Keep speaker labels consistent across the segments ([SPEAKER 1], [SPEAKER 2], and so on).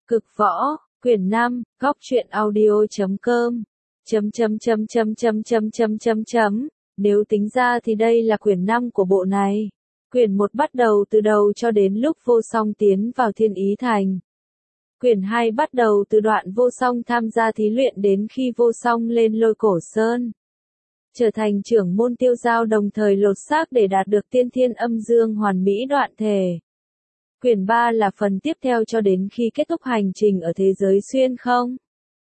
[SPEAKER 1] Cực võ, quyển 5, góc truyện audio.com. Nếu tính ra thì đây là quyển 5 của bộ này. Quyển 1 bắt đầu từ đầu cho đến lúc Vô Song tiến vào Thiên Ý Thành. Quyển 2 bắt đầu từ đoạn Vô Song tham gia thí luyện đến khi Vô Song lên Lôi Cổ Sơn, trở thành trưởng môn tiêu giao, đồng thời lột xác để đạt được tiên thiên âm dương hoàn mỹ đoạn thể. Quyển 3 là phần tiếp theo cho đến khi kết thúc hành trình ở thế giới xuyên không.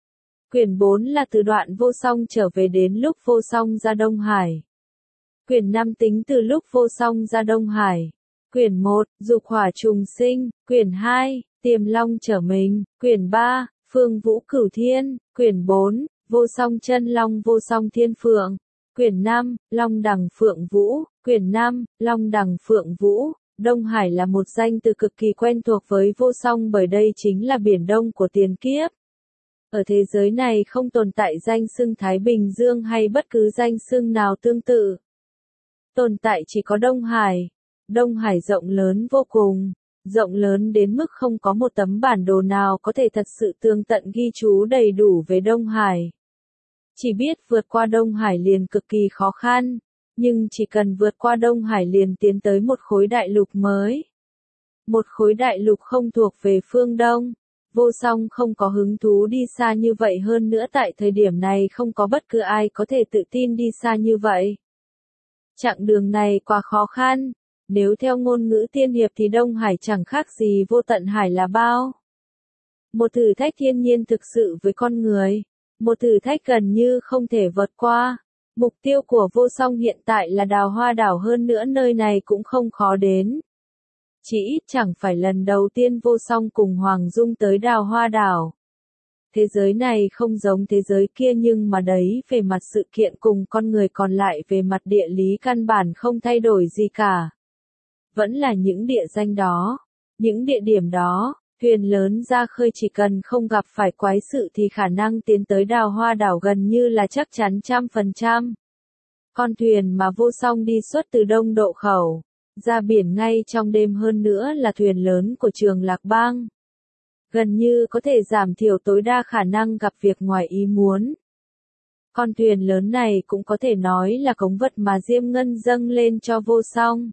[SPEAKER 1] Quyển 4 là từ đoạn Vô Song trở về đến lúc Vô Song ra Đông Hải. Quyển 5 tính từ lúc Vô Song ra Đông Hải. Quyển 1, Dục Hỏa Trùng Sinh. Quyển 2, Tiềm Long Trở Mình. Quyển 3, Phương Vũ Cửu Thiên. Quyển 4, Vô Song Chân Long Vô Song Thiên Phượng. Quyển 5, Long Đằng Phượng Vũ. Quyển 5, Long Đằng Phượng Vũ. Đông Hải là một danh từ cực kỳ quen thuộc với Vô Song bởi đây chính là biển Đông của tiền kiếp. Ở thế giới này không tồn tại danh xưng Thái Bình Dương hay bất cứ danh xưng nào tương tự. Tồn tại chỉ có Đông Hải. Đông Hải rộng lớn vô cùng, rộng lớn đến mức không có một tấm bản đồ nào có thể thật sự tường tận ghi chú đầy đủ về Đông Hải. Chỉ biết vượt qua Đông Hải liền cực kỳ khó khăn, nhưng chỉ cần vượt qua Đông Hải liền tiến tới một khối đại lục mới. Một khối đại lục không thuộc về phương Đông. Vô Song không có hứng thú đi xa như vậy, hơn nữa tại thời điểm này không có bất cứ ai có thể tự tin đi xa như vậy. Chặng đường này quá khó khăn, nếu theo ngôn ngữ tiên hiệp thì Đông Hải chẳng khác gì vô tận hải là bao. Một thử thách thiên nhiên thực sự với con người, một thử thách gần như không thể vượt qua. Mục tiêu của Vô Song hiện tại là Đào Hoa Đảo, hơn nữa nơi này cũng không khó đến. Chỉ ít chẳng phải lần đầu tiên Vô Song cùng Hoàng Dung tới Đào Hoa Đảo. Thế giới này không giống thế giới kia, nhưng mà đấy về mặt sự kiện cùng con người, còn lại về mặt địa lý căn bản không thay đổi gì cả. Vẫn là những địa danh đó, những địa điểm đó, thuyền lớn ra khơi chỉ cần không gặp phải quái sự thì khả năng tiến tới Đào Hoa Đảo gần như là chắc chắn 100%. Con thuyền mà Vô Song đi xuất từ Đông Độ Khẩu, ra biển ngay trong đêm, hơn nữa là thuyền lớn của Trường Lạc Bang. Gần như có thể giảm thiểu tối đa khả năng gặp việc ngoài ý muốn. Con thuyền lớn này cũng có thể nói là cống vật mà Diêm Ngân dâng lên cho Vô Song.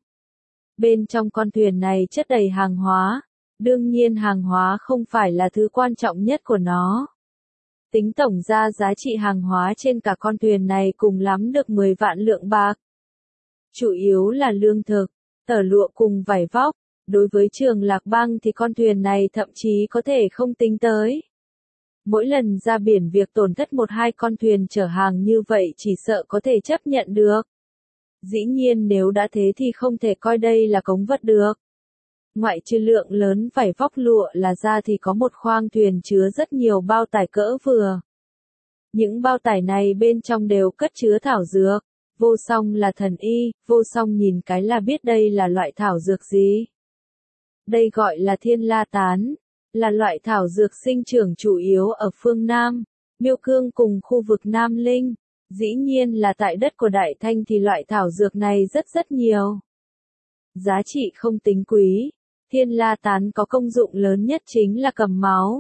[SPEAKER 1] Bên trong con thuyền này chất đầy hàng hóa. Đương nhiên hàng hóa không phải là thứ quan trọng nhất của nó. Tính tổng ra giá trị hàng hóa trên cả con thuyền này cùng lắm được 10 vạn lượng bạc. Chủ yếu là lương thực, tơ lụa cùng vải vóc. Đối với Trường Lạc Bang thì con thuyền này thậm chí có thể không tính tới. Mỗi lần ra biển việc tổn thất 1-2 con thuyền chở hàng như vậy chỉ sợ có thể chấp nhận được. Dĩ nhiên nếu đã thế thì không thể coi đây là cống vật được. Ngoại trừ lượng lớn vải vóc lụa là ra thì có một khoang thuyền chứa rất nhiều bao tải cỡ vừa. Những bao tải này bên trong đều cất chứa thảo dược. Vô Song là thần y, Vô Song nhìn cái là biết đây là loại thảo dược gì. Đây gọi là Thiên La Tán, là loại thảo dược sinh trưởng chủ yếu ở phương Nam, Miêu Cương cùng khu vực Nam Linh. Dĩ nhiên là tại đất của Đại Thanh thì loại thảo dược này rất nhiều. Giá trị không tính quý. Thiên La Tán có công dụng lớn nhất chính là cầm máu.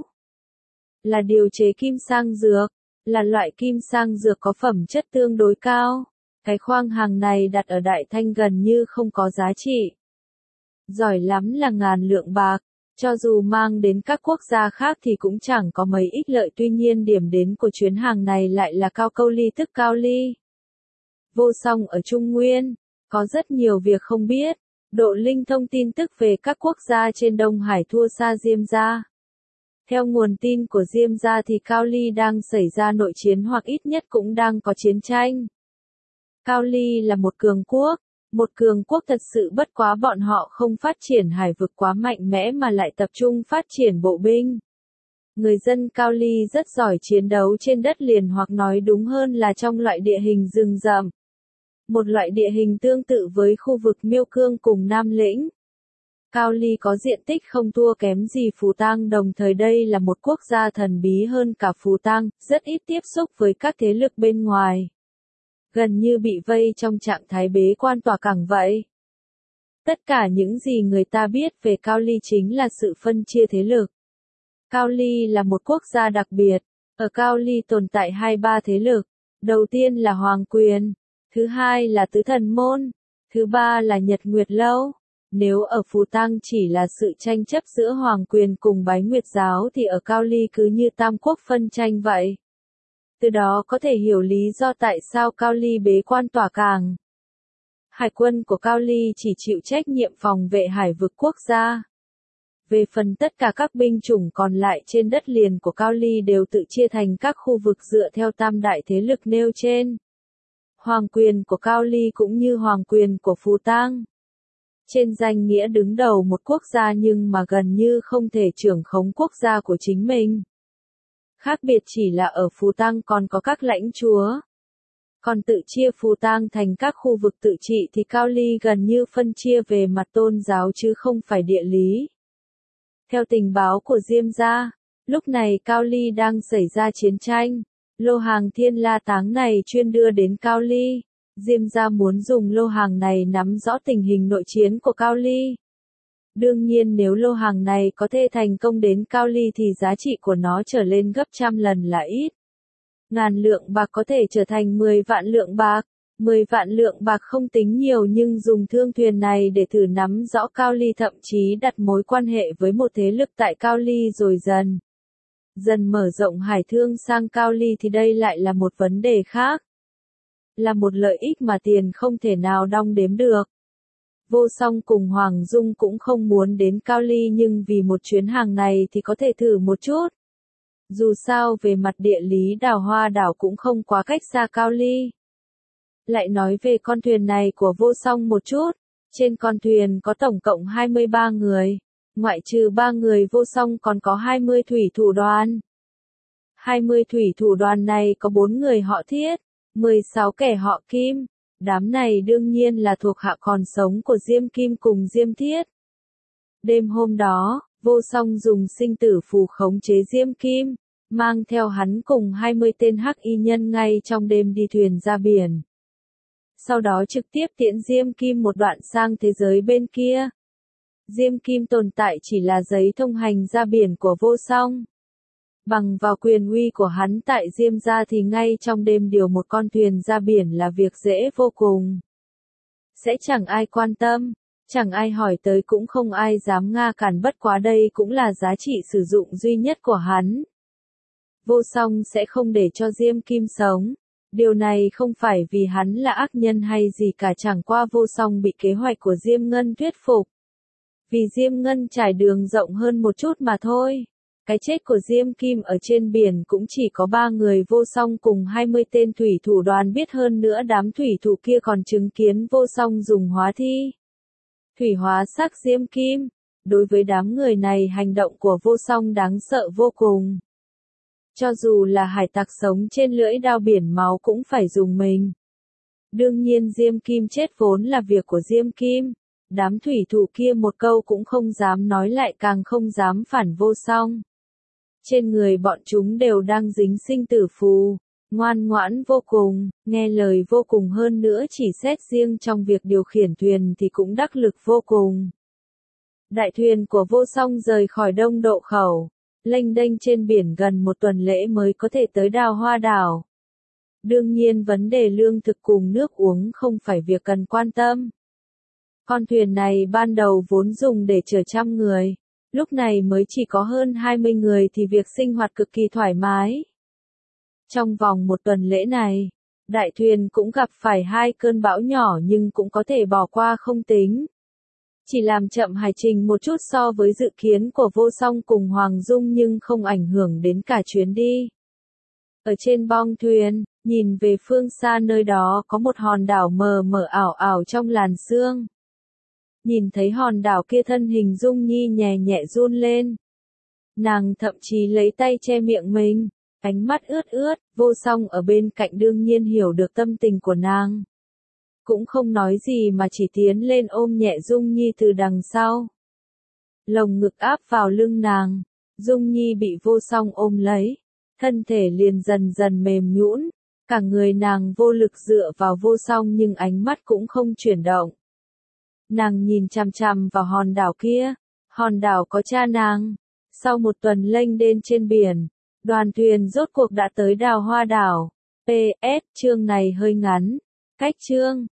[SPEAKER 1] Là điều chế kim sang dược, là loại kim sang dược có phẩm chất tương đối cao. Cái khoang hàng này đặt ở Đại Thanh gần như không có giá trị. Giỏi lắm là ngàn lượng bạc, cho dù mang đến các quốc gia khác thì cũng chẳng có mấy ích lợi, tuy nhiên điểm đến của chuyến hàng này lại là Cao Câu Ly tức Cao Ly. Vô Song ở Trung Nguyên, có rất nhiều việc không biết. Độ linh thông tin tức về các quốc gia trên Đông Hải thua xa Diêm gia. Theo nguồn tin của Diêm gia thì Cao Ly đang xảy ra nội chiến hoặc ít nhất cũng đang có chiến tranh. Cao Ly là một cường quốc thật sự, bất quá bọn họ không phát triển hải vực quá mạnh mẽ mà lại tập trung phát triển bộ binh. Người dân Cao Ly rất giỏi chiến đấu trên đất liền, hoặc nói đúng hơn là trong loại địa hình rừng rậm. Một loại địa hình tương tự với khu vực Miêu Cương cùng Nam Lĩnh. Cao Ly có diện tích không thua kém gì Phù Tang, đồng thời đây là một quốc gia thần bí hơn cả Phù Tang, rất ít tiếp xúc với các thế lực bên ngoài. Gần như bị vây trong trạng thái bế quan tỏa cảng vậy. Tất cả những gì người ta biết về Cao Ly chính là sự phân chia thế lực. Cao Ly là một quốc gia đặc biệt, ở Cao Ly tồn tại 2-3 thế lực, đầu tiên là Hoàng Quyền, thứ hai là Tứ Thần Môn, thứ ba là Nhật Nguyệt Lâu. Nếu ở Phù Tang chỉ là sự tranh chấp giữa Hoàng Quyền cùng Bái Nguyệt Giáo thì ở Cao Ly cứ như tam quốc phân tranh vậy. Từ đó có thể hiểu lý do tại sao Cao Ly bế quan tỏa cảng. Hải quân của Cao Ly chỉ chịu trách nhiệm phòng vệ hải vực quốc gia. Về phần tất cả các binh chủng còn lại trên đất liền của Cao Ly đều tự chia thành các khu vực dựa theo tam đại thế lực nêu trên. Hoàng quyền của Cao Ly cũng như hoàng quyền của Phù Tang. Trên danh nghĩa đứng đầu một quốc gia nhưng mà gần như không thể trưởng khống quốc gia của chính mình. Khác biệt chỉ là ở Phù Tang còn có các lãnh chúa. Còn tự chia Phù Tang thành các khu vực tự trị thì Cao Ly gần như phân chia về mặt tôn giáo chứ không phải địa lý. Theo tình báo của Diêm gia, lúc này Cao Ly đang xảy ra chiến tranh. Lô hàng Thiên La Táng này chuyên đưa đến Cao Ly. Diêm gia muốn dùng lô hàng này nắm rõ tình hình nội chiến của Cao Ly. Đương nhiên nếu lô hàng này có thể thành công đến Cao Ly thì giá trị của nó trở lên gấp trăm lần là ít. Ngàn lượng bạc có thể trở thành 10 vạn lượng bạc. 10 vạn lượng bạc không tính nhiều nhưng dùng thương thuyền này để thử nắm rõ Cao Ly, thậm chí đặt mối quan hệ với một thế lực tại Cao Ly rồi dần mở rộng hải thương sang Cao Ly thì đây lại là một vấn đề khác. Là một lợi ích mà tiền không thể nào đong đếm được. Vô Song cùng Hoàng Dung cũng không muốn đến Cao Ly nhưng vì một chuyến hàng này thì có thể thử một chút. Dù sao về mặt địa lý Đào Hoa đảo cũng không quá cách xa Cao Ly. Lại nói về con thuyền này của Vô Song một chút. Trên con thuyền có tổng cộng 23 người. Ngoại trừ 3 người Vô Song còn có 20 thủy thủ đoàn. 20 thủy thủ đoàn này có 4 người họ Thiết, 16 kẻ họ Kim. Đám này đương nhiên là thuộc hạ còn sống của Diêm Kim cùng Diêm Thiết. Đêm hôm đó, Vô Song dùng sinh tử phù khống chế Diêm Kim, mang theo hắn cùng 20 tên hắc y nhân ngay trong đêm đi thuyền ra biển. Sau đó trực tiếp tiễn Diêm Kim một đoạn sang thế giới bên kia. Diêm Kim tồn tại chỉ là giấy thông hành ra biển của Vô Song. Bằng vào quyền uy của hắn tại Diêm gia thì ngay trong đêm điều một con thuyền ra biển là việc dễ vô cùng. Sẽ chẳng ai quan tâm, chẳng ai hỏi tới cũng không ai dám ngăn cản, bất quá đây cũng là giá trị sử dụng duy nhất của hắn. Vô Song sẽ không để cho Diêm Kim sống. Điều này không phải vì hắn là ác nhân hay gì cả, chẳng qua Vô Song bị kế hoạch của Diêm Ngân thuyết phục. Vì Diêm Ngân trải đường rộng hơn một chút mà thôi. Cái chết của Diêm Kim ở trên biển cũng chỉ có 3 người Vô Song cùng 20 tên thủy thủ đoàn biết, hơn nữa đám thủy thủ kia còn chứng kiến Vô Song dùng hóa thi thủy hóa xác Diêm Kim. Đối với đám người này hành động của Vô Song đáng sợ vô cùng. Cho dù là hải tặc sống trên lưỡi đao biển máu cũng phải dùng mình. Đương nhiên Diêm Kim chết vốn là việc của Diêm Kim. Đám thủy thủ kia một câu cũng không dám nói, lại càng không dám phản Vô Song. Trên người bọn chúng đều đang dính sinh tử phù, ngoan ngoãn vô cùng, nghe lời vô cùng, hơn nữa chỉ xét riêng trong việc điều khiển thuyền thì cũng đắc lực vô cùng. Đại thuyền của Vô Song rời khỏi Đông Độ Khẩu, lênh đênh trên biển gần một tuần lễ mới có thể tới Đào Hoa đảo. Đương nhiên vấn đề lương thực cùng nước uống không phải việc cần quan tâm. Con thuyền này ban đầu vốn dùng để chở 100 người, lúc này mới chỉ có hơn 20 người thì việc sinh hoạt cực kỳ thoải mái. Trong vòng một tuần lễ này, đại thuyền cũng gặp phải 2 cơn bão nhỏ nhưng cũng có thể bỏ qua không tính. Chỉ làm chậm hành trình một chút so với dự kiến của Vô Song cùng Hoàng Dung nhưng không ảnh hưởng đến cả chuyến đi. Ở trên bong thuyền, nhìn về phương xa, nơi đó có một hòn đảo mờ mờ ảo ảo trong làn sương. Nhìn thấy hòn đảo kia, thân hình Dung Nhi nhẹ nhẹ run lên. Nàng thậm chí lấy tay che miệng mình, ánh mắt ướt ướt. Vô Song ở bên cạnh đương nhiên hiểu được tâm tình của nàng. Cũng không nói gì mà chỉ tiến lên ôm nhẹ Dung Nhi từ đằng sau. Lồng ngực áp vào lưng nàng, Dung Nhi bị Vô Song ôm lấy, thân thể liền dần mềm nhũn, cả người nàng vô lực dựa vào Vô Song nhưng ánh mắt cũng không chuyển động. Nàng nhìn chằm chằm vào hòn đảo kia, hòn đảo có cha nàng. Sau một tuần lênh đênh trên biển, đoàn thuyền rốt cuộc đã tới Đào Hoa đảo. PS, chương này hơi ngắn. Cách chương